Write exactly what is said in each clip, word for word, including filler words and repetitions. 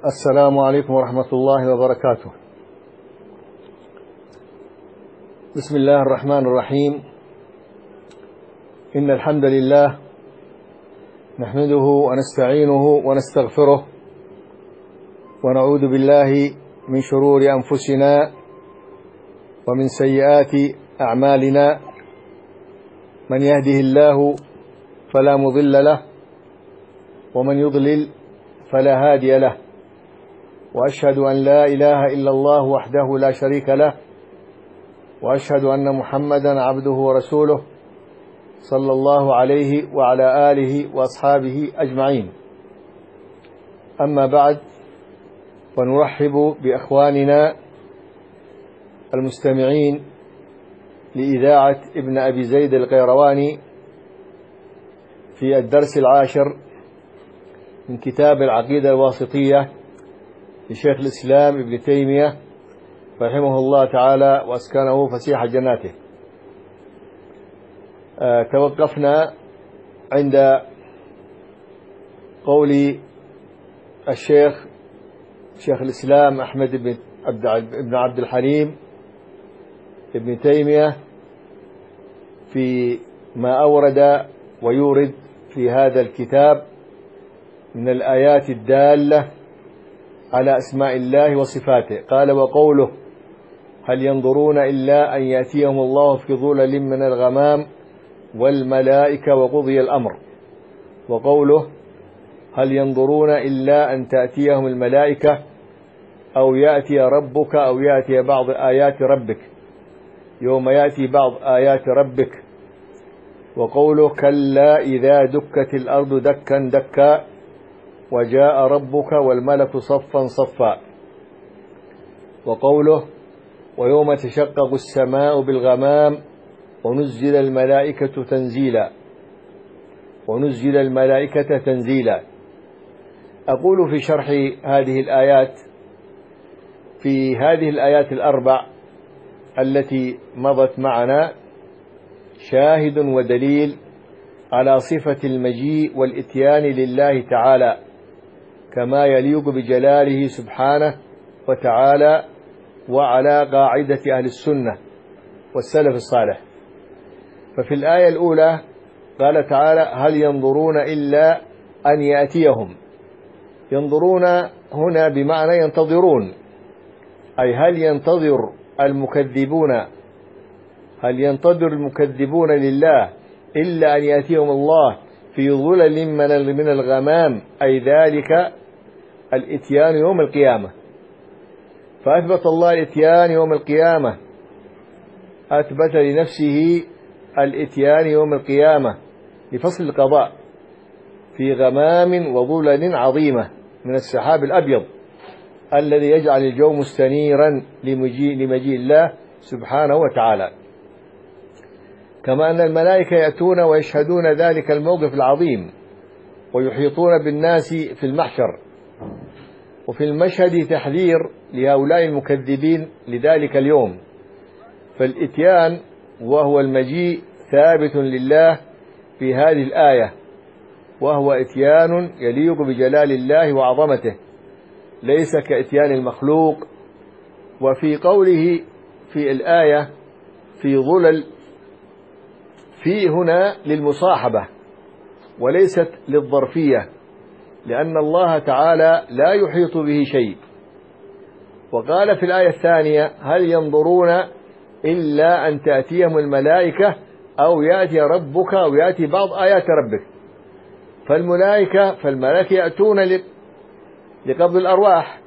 السلام عليكم ورحمة الله وبركاته. بسم الله الرحمن الرحيم. إن الحمد لله نحمده ونستعينه ونستغفره ونعوذ بالله من شرور أنفسنا ومن سيئات أعمالنا. من يهده الله فلا مضل له ومن يضلل فلا هادي له، وأشهد أن لا إله إلا الله وحده لا شريك له، وأشهد أن محمدا عبده ورسوله صلى الله عليه وعلى آله وأصحابه أجمعين. أما بعد، ونرحب بأخواننا المستمعين لإذاعة ابن أبي زيد القيرواني في الدرس العاشر من كتاب العقيدة الواسطية لشيخ الإسلام ابن تيمية رحمه الله تعالى وأسكنه فسيح جناته. أه توقفنا عند قول الشيخ شيخ الإسلام أحمد بن عبد, عبد الحليم ابن تيمية في ما أورد ويورد في هذا الكتاب من الآيات الدالة على أسماء الله وصفاته. قال: وقوله: هل ينظرون إلا أن يأتيهم الله في ظلل من الغمام والملائكة وقضي الأمر. وقوله: هل ينظرون إلا أن تأتيهم الملائكة أو يأتي ربك أو يأتي بعض آيات ربك يوم يأتي بعض آيات ربك. وقوله: كلا إذا دكت الأرض دكا دكا وجاء ربك والملك صفا صفا. وقوله: ويوم تشقق السماء بالغمام ونزل الملائكة تنزيلا ونزل الملائكة تنزيلا. أقول في شرح هذه الآيات: في هذه الآيات الأربع التي مضت معنا شاهد ودليل على صفة المجيء والإتيان لله تعالى كما يليق بجلاله سبحانه وتعالى، وعلى قاعدة أهل السنة والسلف الصالح. ففي الآية الأولى قال تعالى: هل ينظرون إلا أن يأتيهم. ينظرون هنا بمعنى ينتظرون، أي هل ينتظر المكذبون هل ينتظر المكذبون لله إلا أن يأتيهم الله في ظلل من الغمام، أي ذلك الإتيان يوم القيامة. فأثبت الله الإتيان يوم القيامة، أثبت لنفسه الإتيان يوم القيامة لفصل القضاء في غمام وظلل عظيمة من السحاب الأبيض الذي يجعل الجو مستنيرا لمجيء الله سبحانه وتعالى. كما أن الملائكة يأتون ويشهدون ذلك الموقف العظيم ويحيطون بالناس في المحشر. وفي المشهد تحذير لهؤلاء المكذبين لذلك اليوم. فالإتيان وهو المجيء ثابت لله في هذه الآية، وهو إتيان يليق بجلال الله وعظمته، ليس كإتيان المخلوق. وفي قوله في الآية في ظلل، في هنا للمصاحبة وليست للظرفية، لأن الله تعالى لا يحيط به شيء. وقال في الآية الثانية: هل ينظرون إلا أن تأتيهم الملائكة أو يأتي ربك أو يأتي بعض آيات ربك. فالملائكة فالملائكة يأتون لقبض الأرواح،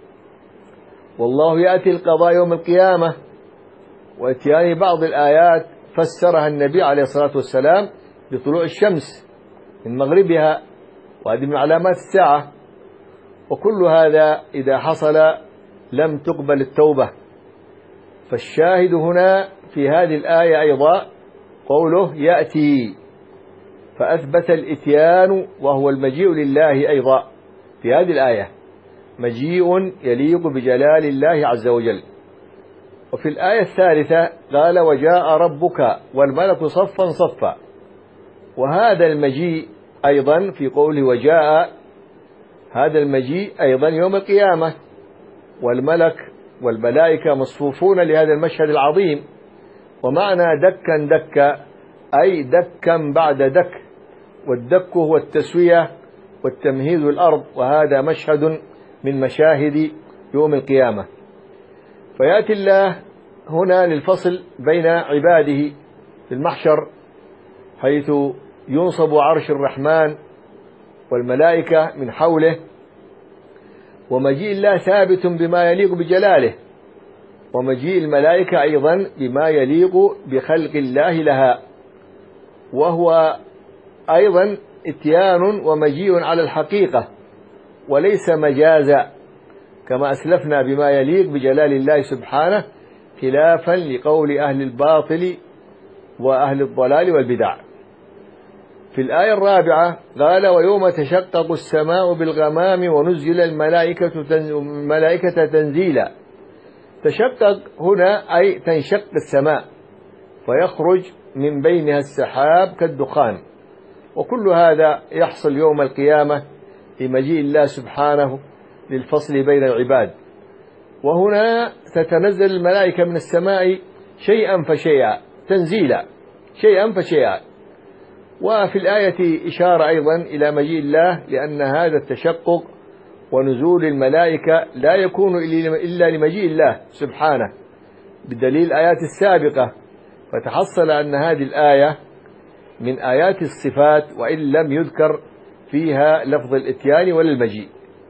والله يأتي القضاء يوم القيامة. وإتيان بعض الآيات فسرها النبي عليه الصلاة والسلام بطلوع الشمس من مغربها، وهذه من علامات الساعة. وكل هذا إذا حصل لم تقبل التوبة. فالشاهد هنا في هذه الآية أيضا قوله يأتي، فأثبت الإتيان وهو المجيء لله أيضا في هذه الآية، مجيء يليق بجلال الله عز وجل. وفي الآية الثالثة قال: وجاء ربك والملك صفا صفا. وهذا المجيء أيضا في قوله وجاء هذا المجيء أيضا يوم القيامة، والملك والملائكة مصفوفون لهذا المشهد العظيم. ومعنى دكا دكا أي دكا بعد دك، والدك هو التسوية والتمهيد الأرض، وهذا مشهد من مشاهد يوم القيامة. فيأتي الله هنا للفصل بين عباده في المحشر، حيث ينصب عرش الرحمن والملائكة من حوله، ومجيء الله ثابت بما يليق بجلاله، ومجيء الملائكة أيضا بما يليق بخلق الله لها، وهو أيضا اتيان ومجيء على الحقيقة وليس مجازا كما أسلفنا، بما يليق بجلال الله سبحانه، خلافا لقول أهل الباطل وأهل الضلال والبدع. في الآية الرابعة قال: ويوم تشقق السماء بالغمام ونزل الملائكة تنزيلا. تشقق هنا أي تنشق السماء فيخرج من بينها السحاب كالدخان، وكل هذا يحصل يوم القيامة لمجيء الله سبحانه للفصل بين العباد. وهنا تتنزل الملائكة من السماء شيئا فشيئا تنزيلا، شيئا فشيئا. وفي الآية إشارة أيضا إلى مجيء الله، لأن هذا التشقق ونزول الملائكة لا يكون إلا لمجيء الله سبحانه بدليل الآيات السابقة، فتحصل أن هذه الآية من آيات الصفات وإن لم يذكر فيها لفظ الإتيان ولا المجيء.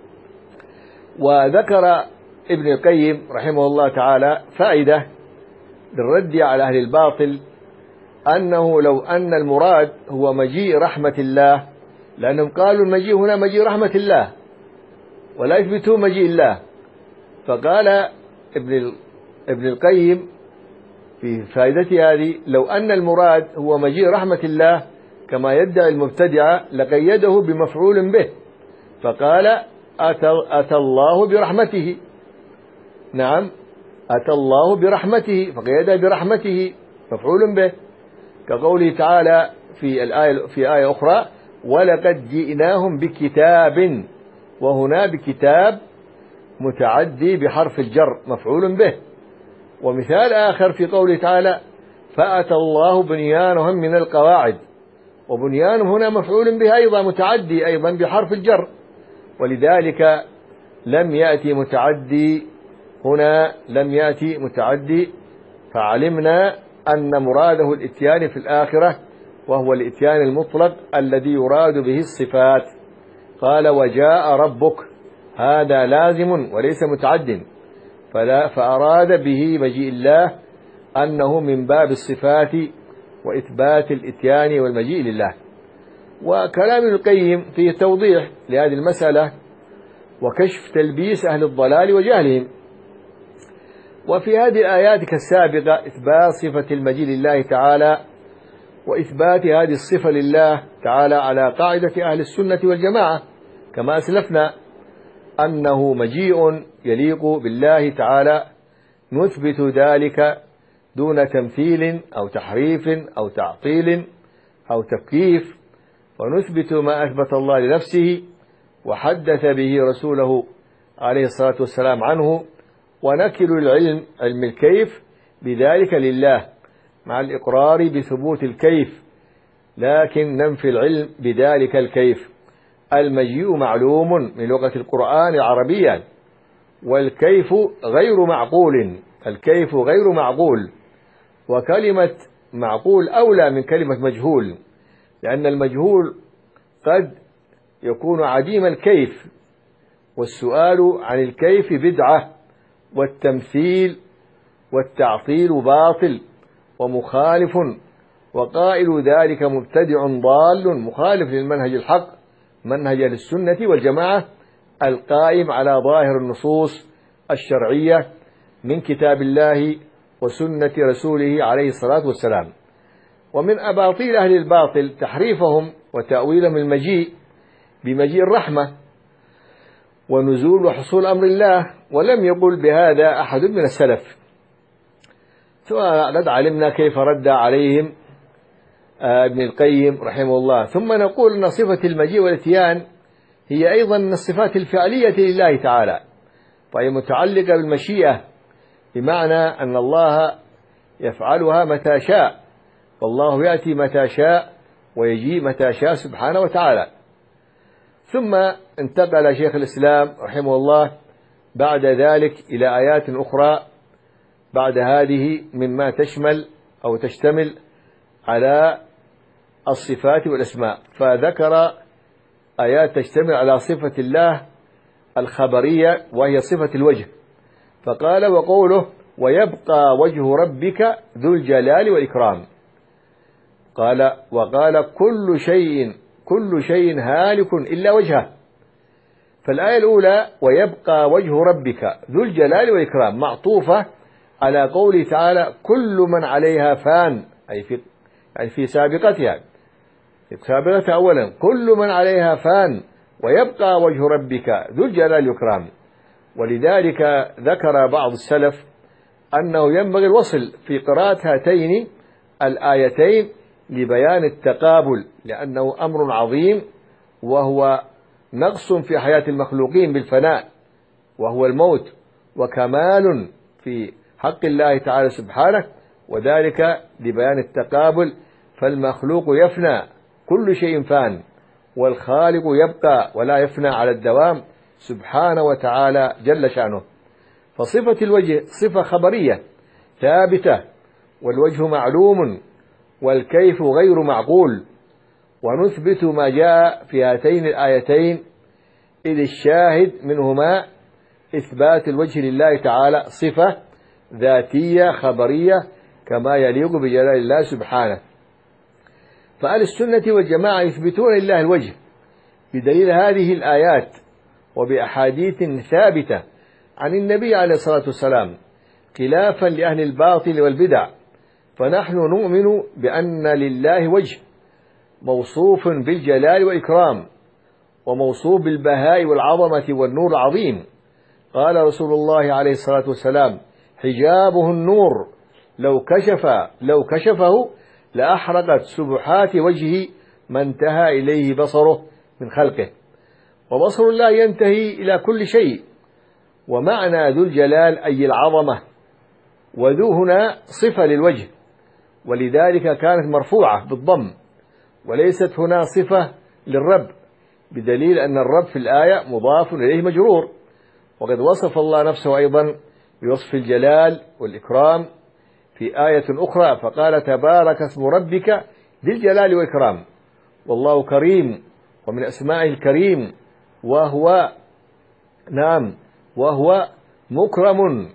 وذكر ابن القيم رحمه الله تعالى فائدة للرد على أهل الباطل، أنه لو أن المراد هو مجيء رحمة الله، لأنهم قالوا المجيء هنا مجيء رحمة الله ولا يثبتون مجيء الله، فقال ابن ابن القيم في فائدته هذه: لو أن المراد هو مجيء رحمة الله كما يدعي المبتدعة لقيده بمفعول به، فقال: أتى, أتى الله برحمته. نعم، أتى الله برحمته، فقيده برحمته مفعول به، كقوله تعالى في الآية في آية أخرى: ولقد جئناهم بكتاب، وهنا بكتاب متعدي بحرف الجر مفعول به. ومثال آخر في قوله تعالى: فأتى الله بنيانهم من القواعد، وبنيانهم هنا مفعول به أيضا متعدي أيضا بحرف الجر، ولذلك لم يأتي متعدي هنا، لم يأتي متعدي، فعلمنا أن مراده الإتيان في الآخرة، وهو الإتيان المطلق الذي يراد به الصفات. قال: وجاء ربك، هذا لازم وليس متعد، فلا فأراد به مجيء الله أنه من باب الصفات وإثبات الإتيان والمجيء لله. وكلام ابن القيم فيه توضيح لهذه المسألة وكشف تلبيس أهل الضلال وجهلهم. وفي هذه الآيات كالسابقة إثبات صفة المجيء لله تعالى، وإثبات هذه الصفة لله تعالى على قاعدة أهل السنة والجماعة، كما أسلفنا أنه مجيء يليق بالله تعالى، نثبت ذلك دون تمثيل أو تحريف أو تعطيل أو تكييف، ونثبت ما أثبت الله لنفسه وحدث به رسوله عليه الصلاة والسلام عنه، ونكل العلم علم الكيف بذلك لله مع الإقرار بثبوت الكيف، لكن ننفي العلم بذلك الكيف. المجيء معلوم من لغة القرآن عربيا، والكيف غير معقول، الكيف غير معقول، وكلمة معقول أولى من كلمة مجهول، لأن المجهول قد يكون عديم الكيف، والسؤال عن الكيف بدعة، والتمثيل والتعطيل باطل ومخالف، وقائل ذلك مبتدع ضال مخالف للمنهج الحق منهج أهل السنة والجماعة القائم على ظاهر النصوص الشرعية من كتاب الله وسنة رسوله عليه الصلاة والسلام. ومن أباطيل أهل الباطل تحريفهم وتأويلهم المجيء بمجيء الرحمة ونزول وحصول أمر الله، ولم يقل بهذا أحد من السلف، قد علمنا كيف رد عليهم ابن القيم رحمه الله. ثم نقول أن صفة المجيء والاتيان هي أيضا من الصفات الفعلية لله تعالى، فهي متعلقة بالمشيئة، بمعنى أن الله يفعلها متى شاء، فالله يأتي متى شاء ويجيء متى شاء سبحانه وتعالى. ثم انتقل شيخ الإسلام رحمه الله بعد ذلك إلى آيات أخرى بعد هذه مما تشمل أو تشتمل على الصفات والأسماء، فذكر آيات تشتمل على صفة الله الخبرية وهي صفة الوجه، فقال: وقوله: ويبقى وجه ربك ذو الجلال والإكرام. قال: وقال: كل شيء كل شيء هالك إلا وجهه. فالآية الأولى ويبقى وجه ربك ذو الجلال والإكرام معطوفة على قوله تعالى: كل من عليها فان، أي في يعني في سابقتها في سابقتها أولا كل من عليها فان ويبقى وجه ربك ذو الجلال والإكرام. ولذلك ذكر بعض السلف أنه ينبغي الوصل في قراءة هاتين الآيتين لبيان التقابل، لأنه أمر عظيم وهو نقص في حياة المخلوقين بالفناء وهو الموت، وكمال في حق الله تعالى سبحانه، وذلك لبيان التقابل. فالمخلوق يفنى، كل شيء فان، والخالق يبقى ولا يفنى على الدوام سبحانه وتعالى جل شأنه. فصفة الوجه صفة خبرية ثابتة، والوجه معلوم والكيف غير معقول، ونثبت ما جاء في هاتين الآيتين، إذ الشاهد منهما إثبات الوجه لله تعالى صفة ذاتية خبرية كما يليق بجلال الله سبحانه. فأهل السنة والجماعة يثبتون لله الوجه بدليل هذه الآيات وبأحاديث ثابتة عن النبي عليه الصلاة والسلام، خلافا لأهل الباطل والبدع. فنحن نؤمن بأن لله وجه موصوف بالجلال والإكرام، وموصوف بالبهاء والعظمة والنور العظيم. قال رسول الله عليه الصلاة والسلام: حجابه النور، لو كشف لو كشفه لأحرقت سبحات وجهه ما انتهى إليه بصره من خلقه. وبصر الله ينتهي إلى كل شيء. ومعنى ذو الجلال أي العظمة، وذو هنا صفة للوجه، ولذلك كانت مرفوعة بالضم، وليست هنا صفة للرب، بدليل أن الرب في الآية مضاف إليه مجرور. وقد وصف الله نفسه أيضا بوصف الجلال والإكرام في آية أخرى، فقال: تبارك اسم ربك ذي الجلال والإكرام. والله كريم، ومن أسمائه الكريم، وهو نعم وهو مكرم،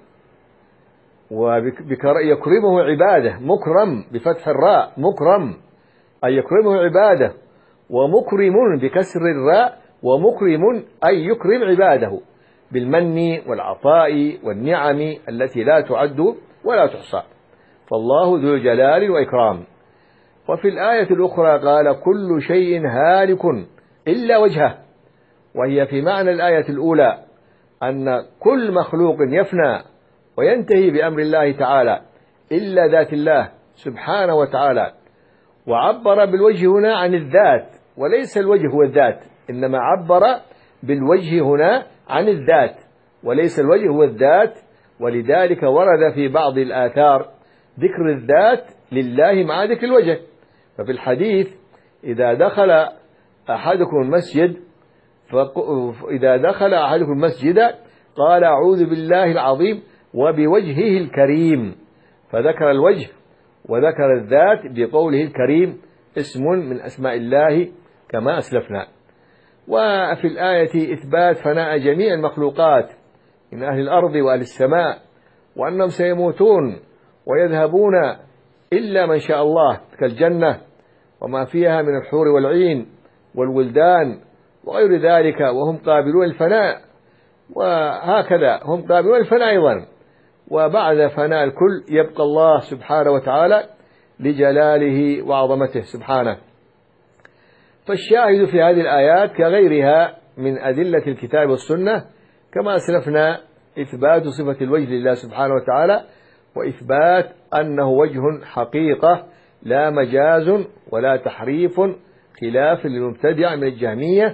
ويكرمه عباده، مكرم بفتح الراء، مكرم أي يكرمه عباده، ومكرم بكسر الراء، ومكرم أي يكرم عباده بالمن والعطاء والنعم التي لا تعد ولا تحصى. فالله ذو الجلال والإكرام. وفي الآية الأخرى قال: كل شيء هالك إلا وجهه، وهي في معنى الآية الأولى أن كل مخلوق يفنى وينتهي بأمر الله تعالى إلا ذات الله سبحانه وتعالى. وعبر بالوجه هنا عن الذات، وليس الوجه هو الذات، إنما عبر بالوجه هنا عن الذات وليس الوجه هو الذات. ولذلك ورد في بعض الآثار ذكر الذات لله مع ذكر الوجه. ففي الحديث: إذا دخل أحدكم المسجد إذا دخل أحدكم المسجد قال: أعوذ بالله العظيم وبوجهه الكريم، فذكر الوجه وذكر الذات بقوله الكريم، اسم من أسماء الله كما أسلفنا. وفي الآية إثبات فناء جميع المخلوقات من أهل الأرض وأهل السماء، وأنهم سيموتون ويذهبون إلا من شاء الله، كالجنة وما فيها من الحور والعين والولدان وغير ذلك، وهم قابلون الفناء، وهكذا هم قابلون الفناء أيضا. وبعد فناء الكل يبقى الله سبحانه وتعالى لجلاله وعظمته سبحانه. فالشاهد في هذه الآيات كغيرها من أدلة الكتاب والسنة كما أسلفنا إثبات صفة الوجه لله سبحانه وتعالى، وإثبات أنه وجه حقيقة لا مجاز ولا تحريف، خلاف للمبتدع من الجهمية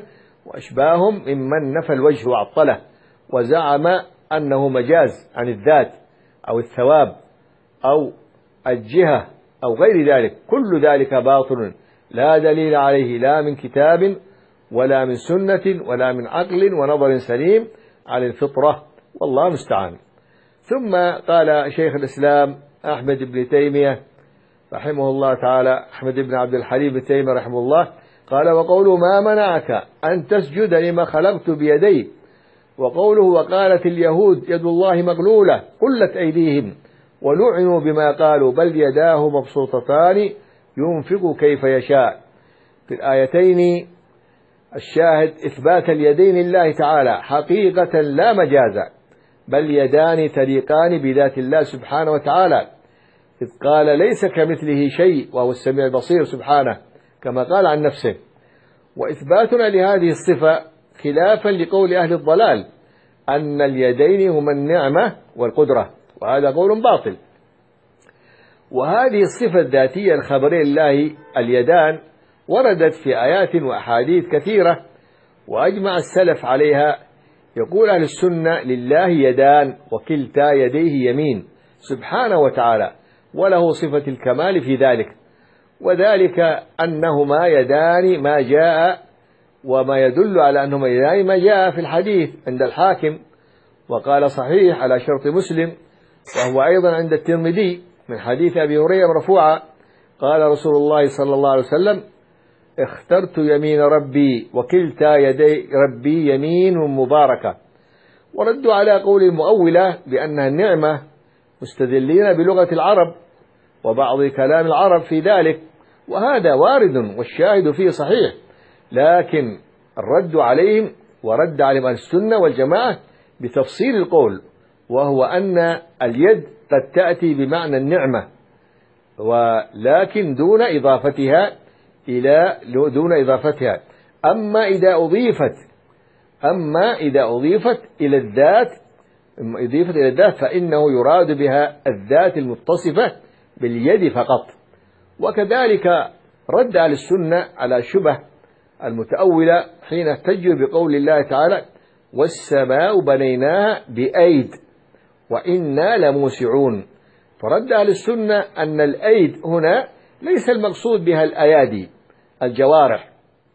وأشباههم ممن نفى الوجه وعطله وزعم أنه مجاز عن الذات أو الثواب أو الجهة أو غير ذلك. كل ذلك باطل لا دليل عليه لا من كتاب ولا من سنة ولا من عقل ونظر سليم على الفطرة، والله المستعان. ثم قال شيخ الإسلام أحمد بن تيمية رحمه الله تعالى، أحمد بن عبد الحليم بن تيمية رحمه الله، قال: وقوله ما منعك أن تسجد لما خلقت بيدي، وقوله وقالت اليهود يد الله مغلولة قلت أيديهم ولعنوا بما قالوا بل يداه مبسوطتان ينفق كيف يشاء. في الآيتين الشاهد إثبات اليدين لله تعالى حقيقة لا مجازا، بل يدان تليقان بذات الله سبحانه وتعالى، إذ قال ليس كمثله شيء وهو السميع البصير سبحانه كما قال عن نفسه. وإثباتنا لهذه الصفة خلافا لقول أهل الضلال أن اليدين هما النعمة والقدرة، وهذا قول باطل. وهذه الصفة الذاتية الخبرية لله اليدان وردت في آيات وأحاديث كثيرة وأجمع السلف عليها. يقول أهل السنة لله يدان وكلتا يديه يمين سبحانه وتعالى، وله صفة الكمال في ذلك، وذلك أنهما يدان ما جاء وما يدل على أنهما يدان ما جاء في الحديث عند الحاكم، وقال صحيح على شرط مسلم، وهو أيضا عند الترمذي من حديث أبي هريرة مرفوعا قال رسول الله صلى الله عليه وسلم: اخترت يمين ربي وكلتا يدي ربي يمين مباركة. وردوا على قول المؤولة بأنها النعمة مستدلين بلغة العرب وبعض كلام العرب في ذلك، وهذا وارد والشاهد فيه صحيح، لكن الرد عليهم ورد عليهم السنة والجماعة بتفصيل القول، وهو أن اليد قد تأتي بمعنى النعمة ولكن دون إضافتها إلى دون إضافتها أما إذا أضيفت أما إذا أضيفت إلى الذات أضيفت إلى الذات فإنه يراد بها الذات المتصفة باليد فقط. وكذلك رد على السنة على شبه المتأولة حين احتجوا بقول الله تعالى: والسماء بنيناها بأيد وإنا لموسعون. فرد على السنة أن الأيد هنا ليس المقصود بها الأيادي الجوارح،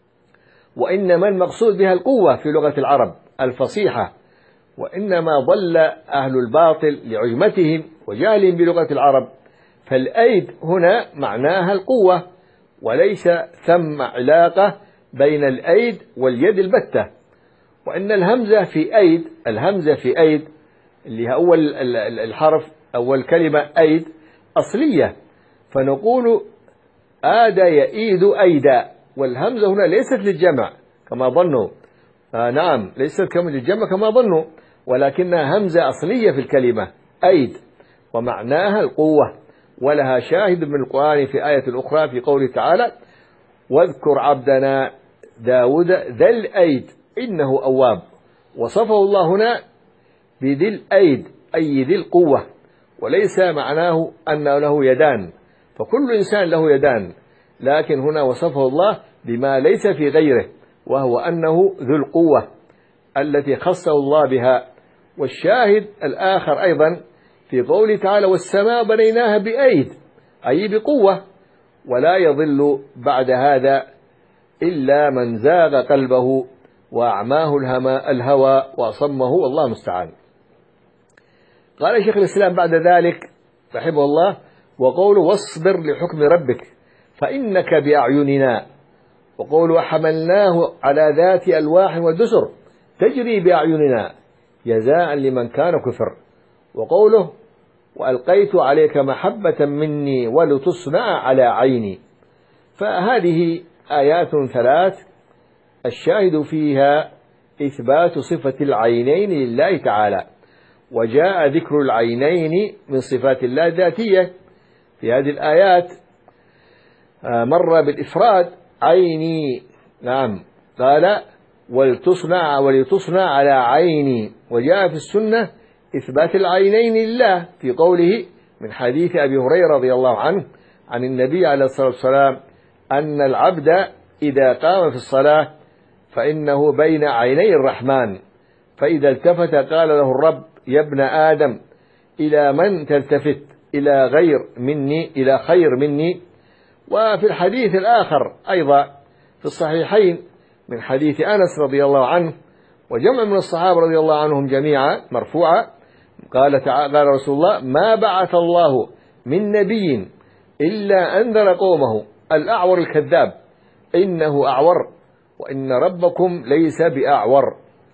وإنما المقصود بها القوة في لغة العرب الفصيحة، وإنما ضل أهل الباطل لعجمتهم وجهلهم بلغة العرب، فالأيد هنا معناها القوة، وليس ثم علاقة بين الأيد واليد البتة. وإن الهمزة في أيد الهمزة في أيد اللي هي أول الحرف أول كلمة أيد أصلية، فنقول آد يئيد أيدا، والهمزة هنا ليست للجمع كما ظنوا، آه نعم ليست كما للجمع كما ظنوا، ولكنها همزة أصلية في الكلمة أيد ومعناها القوة، ولها شاهد من القرآن في آية أخرى في قوله تعالى: واذكر عبدنا داود ذا الأيد إنه أواب. وصفه الله هنا بذي الأيد أي ذي القوة، وليس معناه أنه له يدان، فكل إنسان له يدان، لكن هنا وصفه الله بما ليس في غيره، وهو أنه ذو القوة التي خصه الله بها. والشاهد الآخر أيضا في قوله تعالى: والسماء بنيناها بأيد أي بقوة، ولا يضل بعد هذا إلا من زاغ قلبه وأعماه الهوى وأصمه، والله المستعان. قال شيخ الإسلام بعد ذلك رحمه الله: وقول واصبر لحكم ربك فإنك بأعيننا، وقول وحملناه على ذات ألواح ودسر تجري بأعيننا جزاء لمن كان كفر، وقوله وألقيت عليك محبة مني ولتصنع على عيني. فهذه آيات ثلاث الشاهد فيها إثبات صفة العينين لله تعالى، وجاء ذكر العينين من صفات الله الذاتية في هذه الآيات، مر بالإفراد عيني، نعم قال ولتصنع ولتصنع على عيني، وجاء في السنة إثبات العينين لله في قوله من حديث أبي هريرة رضي الله عنه عن النبي عليه الصلاة والسلام أن العبد إذا قام في الصلاة فإنه بين عيني الرحمن، فإذا التفت قال له الرب: يا ابن آدم، إلى من تلتفت؟ إلى غير مني، إلى خير مني. وفي الحديث الآخر أيضا في الصحيحين من حديث أنس رضي الله عنه وجمع من الصحابة رضي الله عنهم جميعا مرفوعا، قال تعالى: قال رسول الله: ما بعث الله من نبي إلا أنذر قومه الأعور الكذاب إنه أعور وإن ربكم ليس بأعور.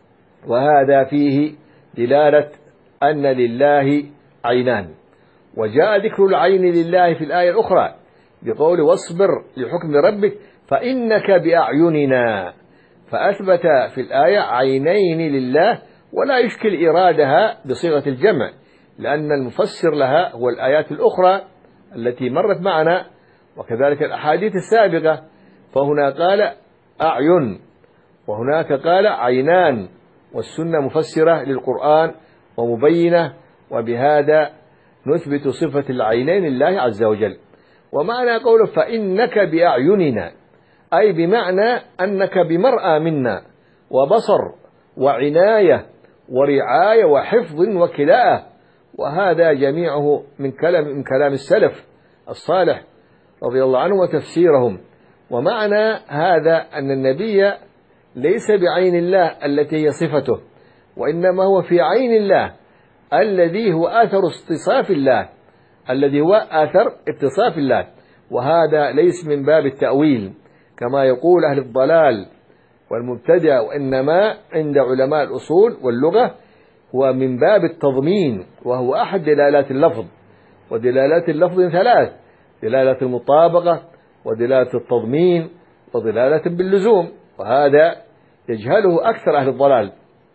وهذا فيه دلالة أن لله عينان. وجاء ذكر العين لله في الآية الأخرى بقول: واصبر لحكم ربك فإنك بأعيننا، فأثبت في الآية عينين لله، ولا يشكل إرادها بصيغة الجمع، لأن المفسر لها هو الآيات الأخرى التي مرت معنا وكذلك الأحاديث السابقة، فهنا قال أعين وهناك قال عينان، والسنة مفسرة للقرآن ومبينة، وبهذا نثبت صفة العينين لله عز وجل. ومعنى قوله فإنك بأعيننا أي بمعنى أنك بمرأى منا وبصر وعناية ورعاية وحفظ وكلاءة، وهذا جميعه من كلام من كلام السلف الصالح رضي الله عنه وتفسيرهم. ومعنى هذا أن النبي ليس بعين الله التي هي صفته، وإنما هو في عين الله الذي هو آثر اتصاف الله، الذي هو آثر اتصاف الله، وهذا ليس من باب التأويل كما يقول أهل الضلال والمبتدع، وإنما عند علماء الأصول واللغة هو من باب التضمين، وهو أحد دلالات اللفظ. ودلالات اللفظ ثلاث: دلالة المطابقة، ودلالة التضمين، ودلالة باللزوم، وهذا يجهله أكثر أهل الضلال.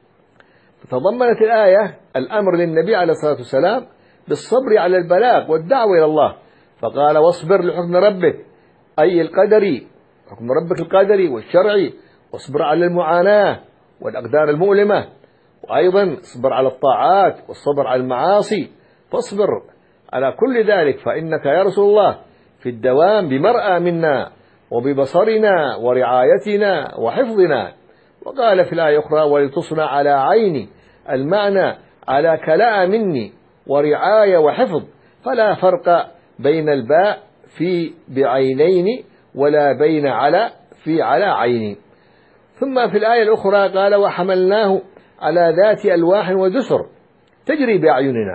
فتضمنت الآية الأمر للنبي عليه الصلاة والسلام بالصبر على البلاغ والدعوة إلى الله، فقال: واصبر لحكم ربك، أي القدري، حكم ربك القدري والشرعي، واصبر على المعاناة والأقدار المؤلمة، وأيضا اصبر على الطاعات والصبر على المعاصي، فاصبر على كل ذلك، فإنك يا رسول الله في الدوام بمرأى منا وببصرنا ورعايتنا وحفظنا. وقال في الآية أخرى: ولتصنع على عيني، المعنى على كلاء مني ورعاية وحفظ، فلا فرق بين الباء في بعينين ولا بين على في على عيني. ثم في الآية الأخرى قال: وحملناه على ذات ألواح ودسر تجري بأعيننا.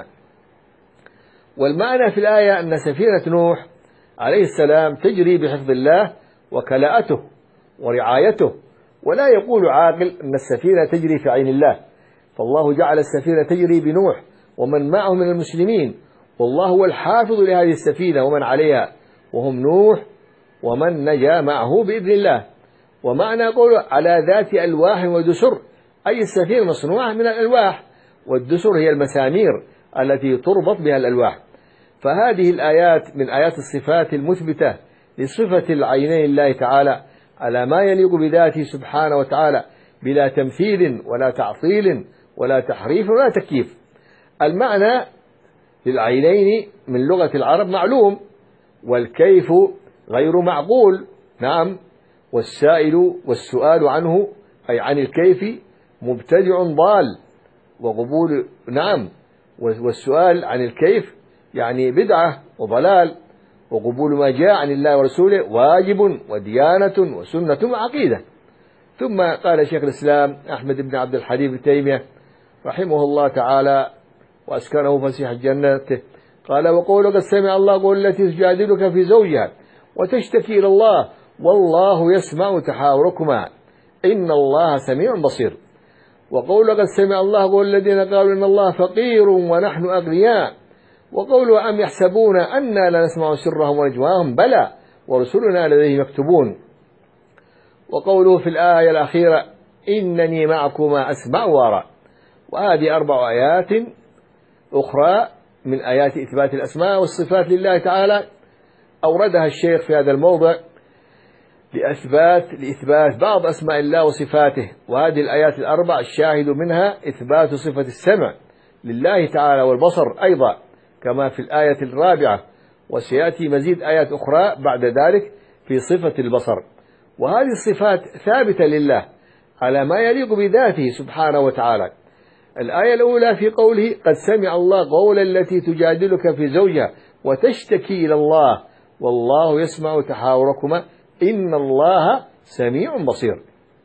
والمعنى في الآية أن سفينة نوح عليه السلام تجري بحفظ الله وكلاءته ورعايته، ولا يقول عاقل أن السفينة تجري في عين الله، فالله جعل السفينة تجري بنوح ومن معه من المسلمين، والله هو الحافظ لهذه السفينة ومن عليها، وهم نوح ومن نجا معه بإذن الله. ومعنى قوله على ذات ألواح ودسر أي السفينة مصنوعة من الألواح، والدسر هي المسامير التي تربط بها الألواح. فهذه الآيات من آيات الصفات المثبتة لصفة العينين لله تعالى على ما يليق بذاته سبحانه وتعالى، بلا تمثيل ولا تعطيل ولا تحريف ولا تكييف. المعنى للعينين من لغة العرب معلوم، والكيف غير معقول. نعم، والسائل والسؤال عنه أي عن الكيف مبتدع ضال وقبول، نعم، والسؤال عن الكيف يعني بدعة وضلال، وقبول ما جاء عن الله ورسوله واجب وديانة وسنة وعقيدة. ثم قال شيخ الإسلام أحمد بن عبد الحليم بن تيمية رحمه الله تعالى وأسكنه فسيح الجنة، قال: وقول قد سمع الله قول التي تجادلك في زوجها وتشتكي إلى الله والله يسمع تحاوركما إن الله سميع بصير. وقول قد سمع الله قول الذين قالوا إن الله فقير ونحن أغنياء. وقوله أم يحسبون أنا لا نسمع سرهم ونجواهم بلى ورسلنا لديهم يكتبون. وقوله في الآية الأخيرة إنني معكما أسمع وأرى. وهذه أربع آيات أخرى من آيات إثبات الأسماء والصفات لله تعالى أوردها الشيخ في هذا الموضع لإثبات لإثبات بعض أسماء الله وصفاته. وهذه الآيات الأربع الشاهد منها إثبات صفة السمع لله تعالى والبصر أيضا كما في الآية الرابعة، وسيأتي مزيد آيات أخرى بعد ذلك في صفة البصر. وهذه الصفات ثابتة لله على ما يليق بذاته سبحانه وتعالى. الآية الأولى في قوله قد سمع الله قول التي تجادلك في زوجها وتشتكي إلى الله والله يسمع تحاوركما إن الله سميع بصير.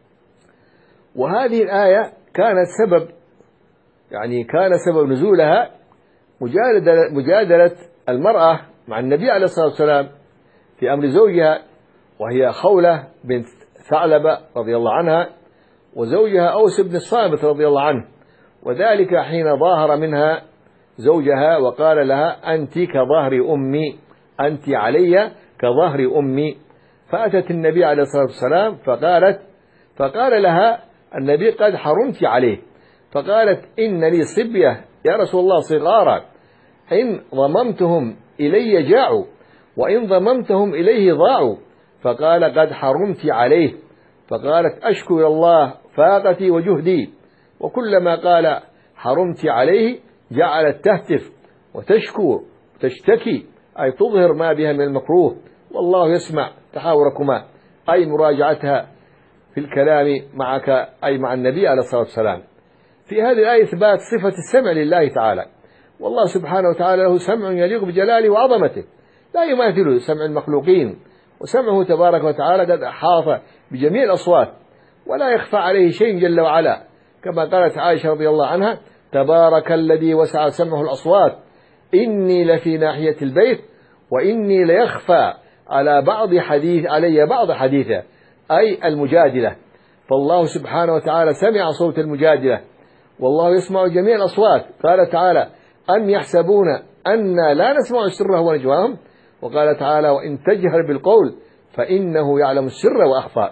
وهذه الآية كانت سبب يعني كان سبب نزولها مجادلة, مجادلة المرأة مع النبي عليه الصلاة والسلام في أمر زوجها، وهي خولة بنت ثعلبة رضي الله عنها، وزوجها أوس بن الصامت رضي الله عنه، وذلك حين ظاهر منها زوجها وقال لها أنت كظهر أمي، أنت علي كظهر أمي. فأتت النبي عليه الصلاة والسلام فقالت فقال لها النبي قد حرمت عليه، فقالت إن لي صبية يا رسول الله صغارا إن ضممتهم إلي جاعوا وإن ضممتهم إليه ضاعوا، فقال قد حرمت عليه. فقالت أشكو إلى الله فاقتي وجهدي، وكلما قال حرمت عليه جعلت تهتف وتشكو تشتكي أي تظهر ما بها من المكروه، والله يسمع تحاوركما أي مراجعتها في الكلام معك أي مع النبي عليه الصلاة والسلام. في هذه الآية إثبات صفة السمع لله تعالى، والله سبحانه وتعالى له سمع يليق بجلاله وعظمته لا يماثل سمع المخلوقين، وسمعه تبارك وتعالى قد أحاط بجميع الأصوات ولا يخفى عليه شيء جل وعلا، كما قالت عائشة رضي الله عنها تبارك الذي وسع سمعه الأصوات إني لفي ناحية البيت وإني ليخفى على بعض حديث علي بعض حديثه أي المجادلة. فالله سبحانه وتعالى سمع صوت المجادلة والله يسمع جميع الأصوات. قال تعالى أم يحسبون أن لا نسمع سره ونجواهم، وقال تعالى وإن تجهر بالقول فإنه يعلم السر وأخفى.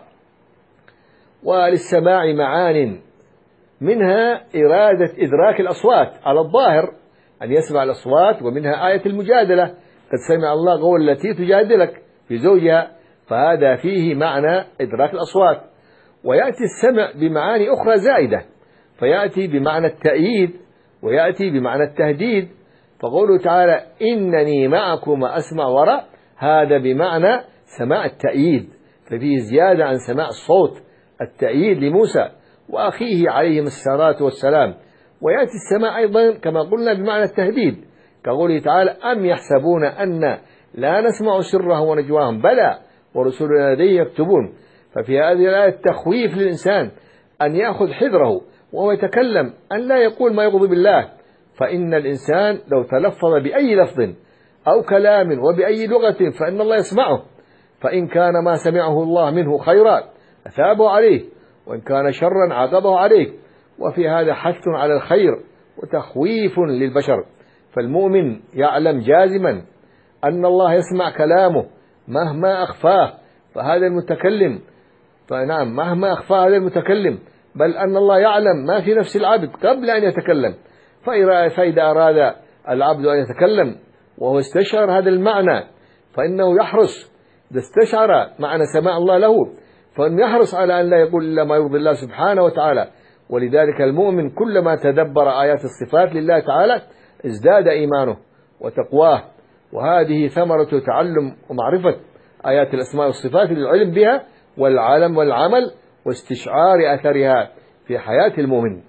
وللسماع معان منها إرادة إدراك الأصوات على الظاهر أن يسمع الأصوات، ومنها آية المجادلة قد سمع الله قول التي تجادلك في زوجها، فهذا فيه معنى إدراك الأصوات. ويأتي السمع بمعاني أخرى زائدة، فيأتي بمعنى التأييد ويأتي بمعنى التهديد، فقوله تعالى إنني معكم أسمع وراء هذا بمعنى سماع التأييد، ففيه زيادة عن سماع الصوت التأييد لموسى وأخيه عليهم الصلاة والسلام. ويأتي السماع أيضا كما قلنا بمعنى التهديد، كقوله تعالى أم يحسبون أن لا نسمع سرهم ونجواهم بلى ورسلنا لديه يكتبون. ففي هذه الآية التخويف للإنسان أن يأخذ حذره وهو يتكلم أن لا يقول ما يغضب الله، فإن الإنسان لو تلفظ بأي لفظ أو كلام وبأي لغة فإن الله يسمعه، فإن كان ما سمعه الله منه خيرا أثابه عليه، وإن كان شرا عاقبه عليه. وفي هذا حث على الخير وتخويف للبشر، فالمؤمن يعلم جازما أن الله يسمع كلامه مهما أخفاه، فهذا المتكلم فنعم مهما أخفى هذا المتكلم، بل أن الله يعلم ما في نفس العبد قبل أن يتكلم. فإذا أراد العبد أن يتكلم وهو استشعر هذا المعنى فإنه يحرص، إذا استشعر معنى سماع الله له فإنه يحرص على أن لا يقول إلا ما يرضي الله سبحانه وتعالى. ولذلك المؤمن كلما تدبر آيات الصفات لله تعالى ازداد إيمانه وتقواه، وهذه ثمرة تعلم ومعرفة آيات الأسماء والصفات للعلم بها والعلم والعمل واستشعار أثرها في حياة المؤمن.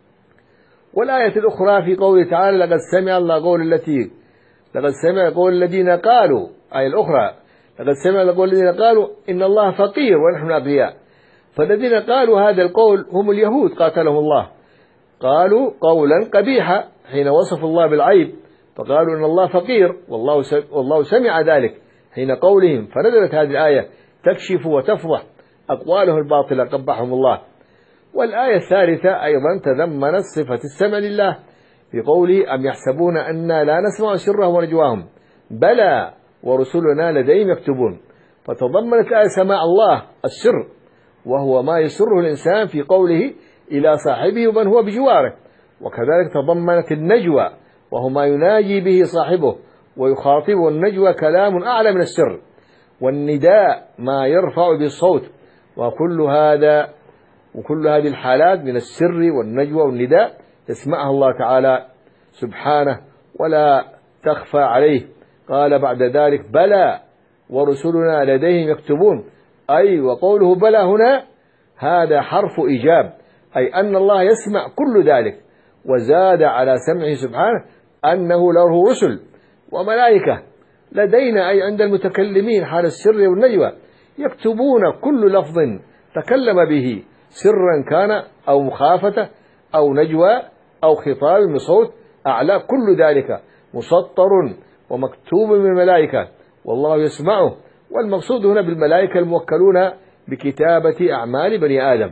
والآية الأخرى في قوله تعالى لقد سمع الله قول التي لقد سمع قول الذين قالوا، آية الأخرى لقد سمع قول الذين قالوا إن الله فقير ونحن أغنياء. فالذين قالوا هذا القول هم اليهود قاتلهم الله، قالوا قولا قبيحا حين وصفوا الله بالعيب، فقالوا إن الله فقير والله والله سمع ذلك حين قولهم، فنزلت هذه الآية تكشف وتفضح أقوالهم الباطلة قبحهم الله. والآية الثالثة أيضا تضمنت صفة السمع لله في قوله أم يحسبون أنا لا نسمع سرهم ونجواهم بلى ورسلنا لديهم يكتبون. فتضمنت الآية سماع الله السر، وهو ما يسره الإنسان في قوله إلى صاحبه ومن هو بجواره، وكذلك تضمنت النجوى وهو ما يناجي به صاحبه ويخاطبه، النجوى كلام أعلى من السر، والنداء ما يرفع بالصوت، وكل هذا وكل هذه الحالات من السر والنجوى والنداء يسمعها الله تعالى سبحانه ولا تخفى عليه. قال بعد ذلك بلى ورسلنا لديهم يكتبون، أي وقوله بلى هنا هذا حرف إيجاب، أي أن الله يسمع كل ذلك. وزاد على سمعه سبحانه أنه له رسل وملائكة لدينا، أي عند المتكلمين حال السر والنجوى، يكتبون كل لفظ تكلم به سرا كان أو مخافة أو نجوى أو خطاب بصوت أعلى، كل ذلك مسطر ومكتوب من الملائكة والله يسمعه. والمقصود هنا بالملائكة الموكلون بكتابة أعمال بني آدم.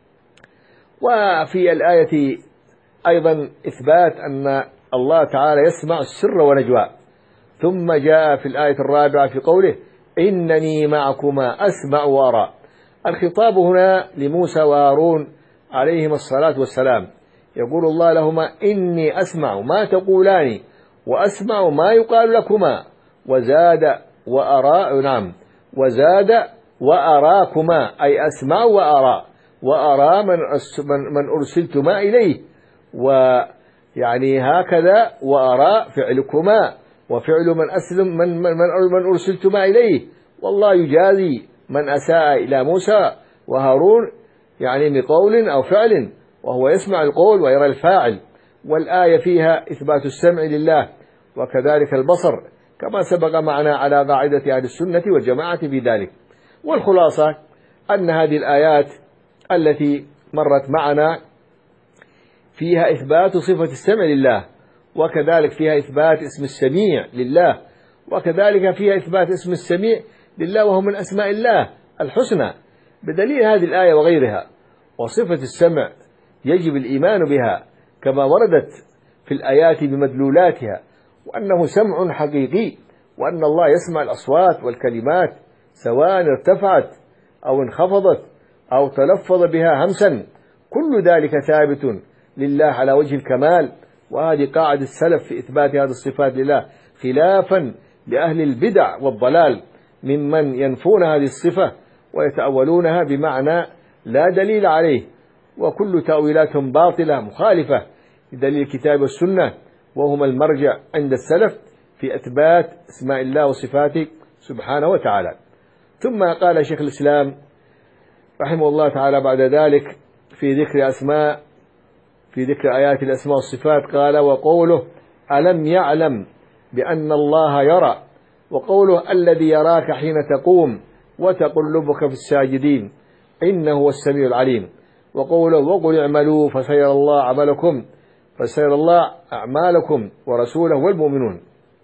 وفي الآية أيضا إثبات أن الله تعالى يسمع السر ونجوى. ثم جاء في الآية الرابعة في قوله إنني معكما أسمع وأرى. الخطاب هنا لموسى وهارون عليهما الصلاة والسلام، يقول الله لهما إني أسمع ما تقولان وأسمع ما يقال لكما وزاد وأرى، نعم وزاد وأراكما، أي أسمع وأرى، وأرى من من أرسلتما إليه، ويعني هكذا وأرى فعلكما وفعل من أسلم من من من أرسلتما إليه، والله يجازي من أساء إلى موسى وهارون يعني بقول أو فعل، وهو يسمع القول ويرى الفاعل. والآية فيها إثبات السمع لله وكذلك البصر كما سبق معنا على قاعدة أهل السنة والجماعة في ذلك. والخلاصة أن هذه الآيات التي مرت معنا فيها إثبات صفة السمع لله، وكذلك فيها إثبات اسم السميع لله، وكذلك فيها إثبات اسم السميع لله وهو من أسماء الله الحسنى بدليل هذه الآية وغيرها. وصفة السمع يجب الإيمان بها كما وردت في الآيات بمدلولاتها، وأنه سمع حقيقي، وأن الله يسمع الأصوات والكلمات سواء ارتفعت أو انخفضت أو تلفظ بها همسا، كل ذلك ثابت لله على وجه الكمال. وهذه قاعدة السلف في إثبات هذه الصفات لله، خلافا لأهل البدع والضلال ممن ينفون هذه الصفة ويتأولونها بمعنى لا دليل عليه، وكل تأويلاتهم باطلة مخالفة لدليل الكتاب والسنة، وهما المرجع عند السلف في إثبات اسماء الله وصفاته سبحانه وتعالى. ثم قال شيخ الإسلام رحمه الله تعالى بعد ذلك في ذكر أسماء في ذكر آيات الأسماء والصفات قال وقوله ألم يعلم بأن الله يرى، وقوله الذي يراك حين تقوم وتقلبك في الساجدين إنه هو السميع العليم، وقوله وقل اعملوا فسيرى الله عملكم فسيرى الله أعمالكم ورسوله والمؤمنون.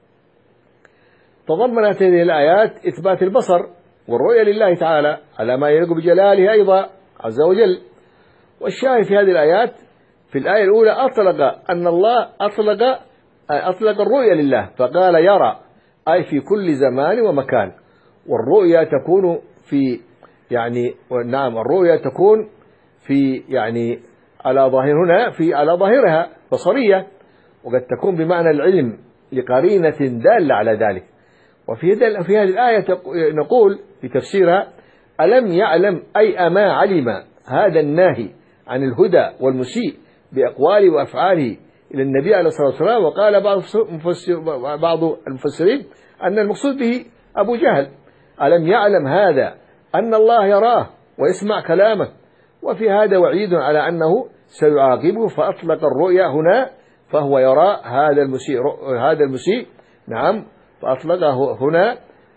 تضمنت هذه الآيات إثبات البصر والرؤية لله تعالى على ما يليق بجلاله أيضا عز وجل. والشاهد في هذه الآيات في الآية الأولى أطلق أن الله أطلق أطلق الرؤية لله فقال يرى، أي في كل زمان ومكان. والرؤية تكون في يعني نعم الرؤية تكون في يعني على ظاهر هنا في على ظاهرها بصرية، وقد تكون بمعنى العلم لقرينة دالة على ذلك. وفي في هذه الآية نقول في تفسيرها ألم يعلم أي أما علم هذا الناهي عن الهدى والمسيء بأقواله وأفعاله إلى النبي عليه الصلاة والسلام. وقال بعض المفسر بعض المفسرين أن المقصود به أبو جهل، ألم يعلم هذا أن الله يراه ويسمع كلامه، وفي هذا وعيد على أنه سيعاقبه، فأطلق الرؤيا هنا فهو يرى هذا المسيء هذا المسيء نعم فأطلقه هنا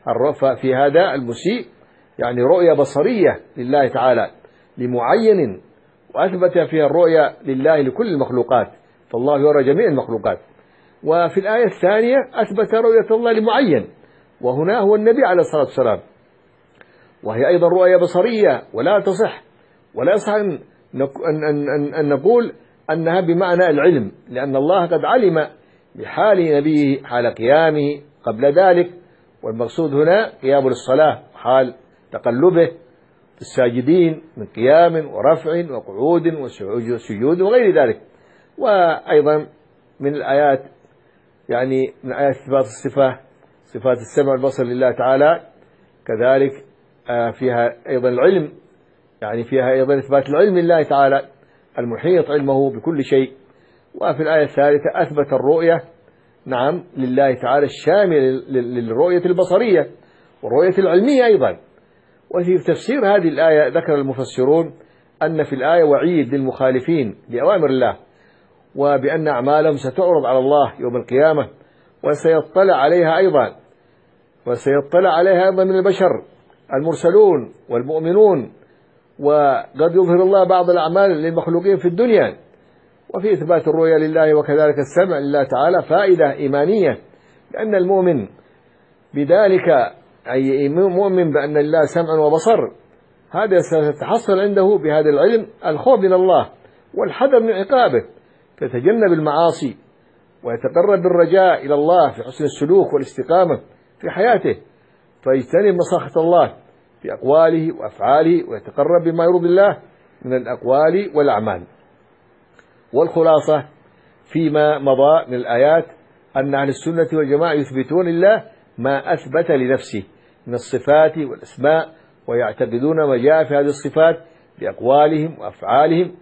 في هذا المسيء يعني رؤيا بصرية لله تعالى لمعين، وأثبت فيها الرؤيا لله لكل المخلوقات، فالله يرى جميع المخلوقات. وفي الآية الثانية أثبت رؤية الله لمعين، وهنا هو النبي عليه الصلاة والسلام، وهي أيضا رؤيا بصرية ولا تصح ولا يصح أن, أن, أن, أن نقول أنها بمعنى العلم، لأن الله قد علم بحال نبيه حال قيامه قبل ذلك، والمقصود هنا قيام للصلاة حال تقلبه في الساجدين من قيام ورفع وقعود وسجود وغير ذلك. وأيضا من الآيات يعني من آيات إثبات الصفة صفات السمع والبصر لله تعالى كذلك فيها أيضا العلم، يعني فيها أيضا إثبات العلم لله تعالى المحيط علمه بكل شيء. وفي الآية الثالثة أثبت الرؤية نعم لله تعالى الشامل للرؤية البصرية والرؤية العلمية أيضا. وفي تفسير هذه الآية ذكر المفسرون أن في الآية وعيد للمخالفين لأوامر الله، وبأن أعمالهم ستعرض على الله يوم القيامة، وسيطلع عليها أيضا وسيطلع عليها أيضا من البشر المرسلون والمؤمنون، وقد يظهر الله بعض الأعمال للمخلوقين في الدنيا. وفي إثبات الرؤيا لله وكذلك السمع لله تعالى فائدة إيمانية، لأن المؤمن بذلك أي مؤمن بأن الله سمع وبصر، هذا سيتحصل عنده بهذا العلم الخوف من الله والحذر من عقابه، فيتجنب المعاصي ويتقرب بالرجاء إلى الله في حسن السلوك والاستقامة في حياته، فيجتنب مصاخة الله في أقواله وأفعاله، ويتقرب بما يرضي الله من الأقوال والأعمال. والخلاصة فيما مضى من الآيات أن أهل السنة والجماعة يثبتون لله ما أثبت لنفسه من الصفات والأسماء، ويعتقدون ما جاء في هذه الصفات بأقوالهم وأفعالهم،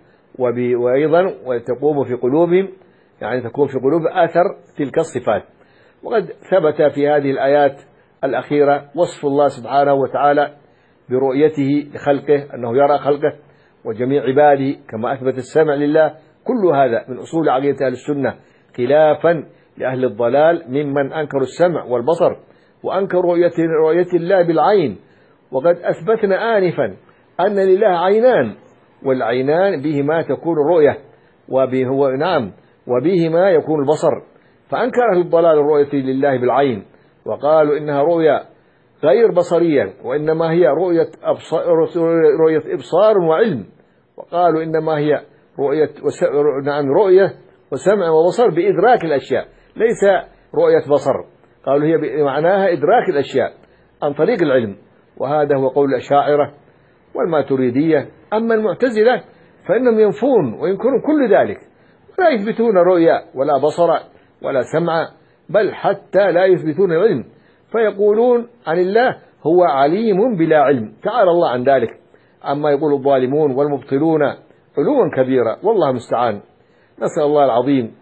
وأيضا وتقوم في قلوبهم، يعني تكون في قلوب أثر تلك الصفات. وقد ثبت في هذه الآيات الأخيرة وصف الله سبحانه وتعالى برؤيته لخلقه، أنه يرى خلقه وجميع عباده، كما أثبت السمع لله. كل هذا من أصول عقيدة أهل السنة، خلافا لأهل الضلال ممن أنكروا السمع والبصر وأنكروا رؤية الله بالعين. وقد أثبتنا آنفا أن لله عينان، والعينان بهما تكون الرؤية، وبه نعم وبهما يكون البصر. فأنكر أهل الضلال الرؤية لله بالعين، وقالوا إنها رؤية غير بصرية، وإنما هي رؤية أبصار, رؤية إبصار وعلم، وقالوا إنما هي رؤية نعم رؤية وسمع وبصر بإدراك الأشياء، ليس رؤية بصر. قالوا هي معناها إدراك الأشياء عن طريق العلم، وهذا هو قول الأشاعرة والماتريدية. أما المعتزلة فإنهم ينفون وينكرون كل ذلك، ولا يثبتون رؤيا ولا بصر ولا سمع، بل حتى لا يثبتون العلم، فيقولون عن الله هو عليم بلا علم، تعالى الله عن ذلك عما يقول الظالمون والمبطلون علوا كبيرا، والله المستعان. نسأل الله العظيم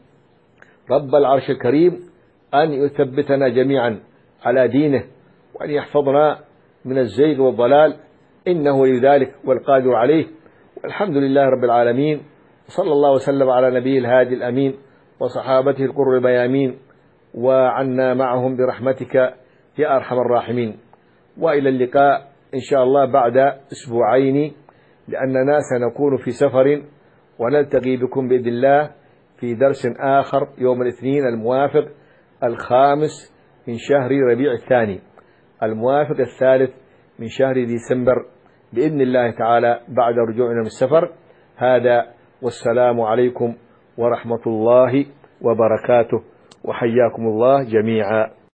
رب العرش الكريم أن يثبتنا جميعا على دينه، وأن يحفظنا من الزيغ والضلال، إنه ولي ذلك والقادر عليه. والحمد لله رب العالمين، وصلى الله وسلم على نبيه الهادي الأمين وصحابته القر الميامين، وعنا معهم برحمتك يا أرحم الراحمين. وإلى اللقاء إن شاء الله بعد أسبوعين، لأننا سنكون في سفر، ونلتقي بكم بإذن الله في درس آخر يوم الاثنين الموافق الخامس من شهر ربيع الثاني، الموافق الثالث من شهر ديسمبر بإذن الله تعالى بعد رجوعنا من السفر هذا. والسلام عليكم ورحمة الله وبركاته، وحياكم الله جميعا.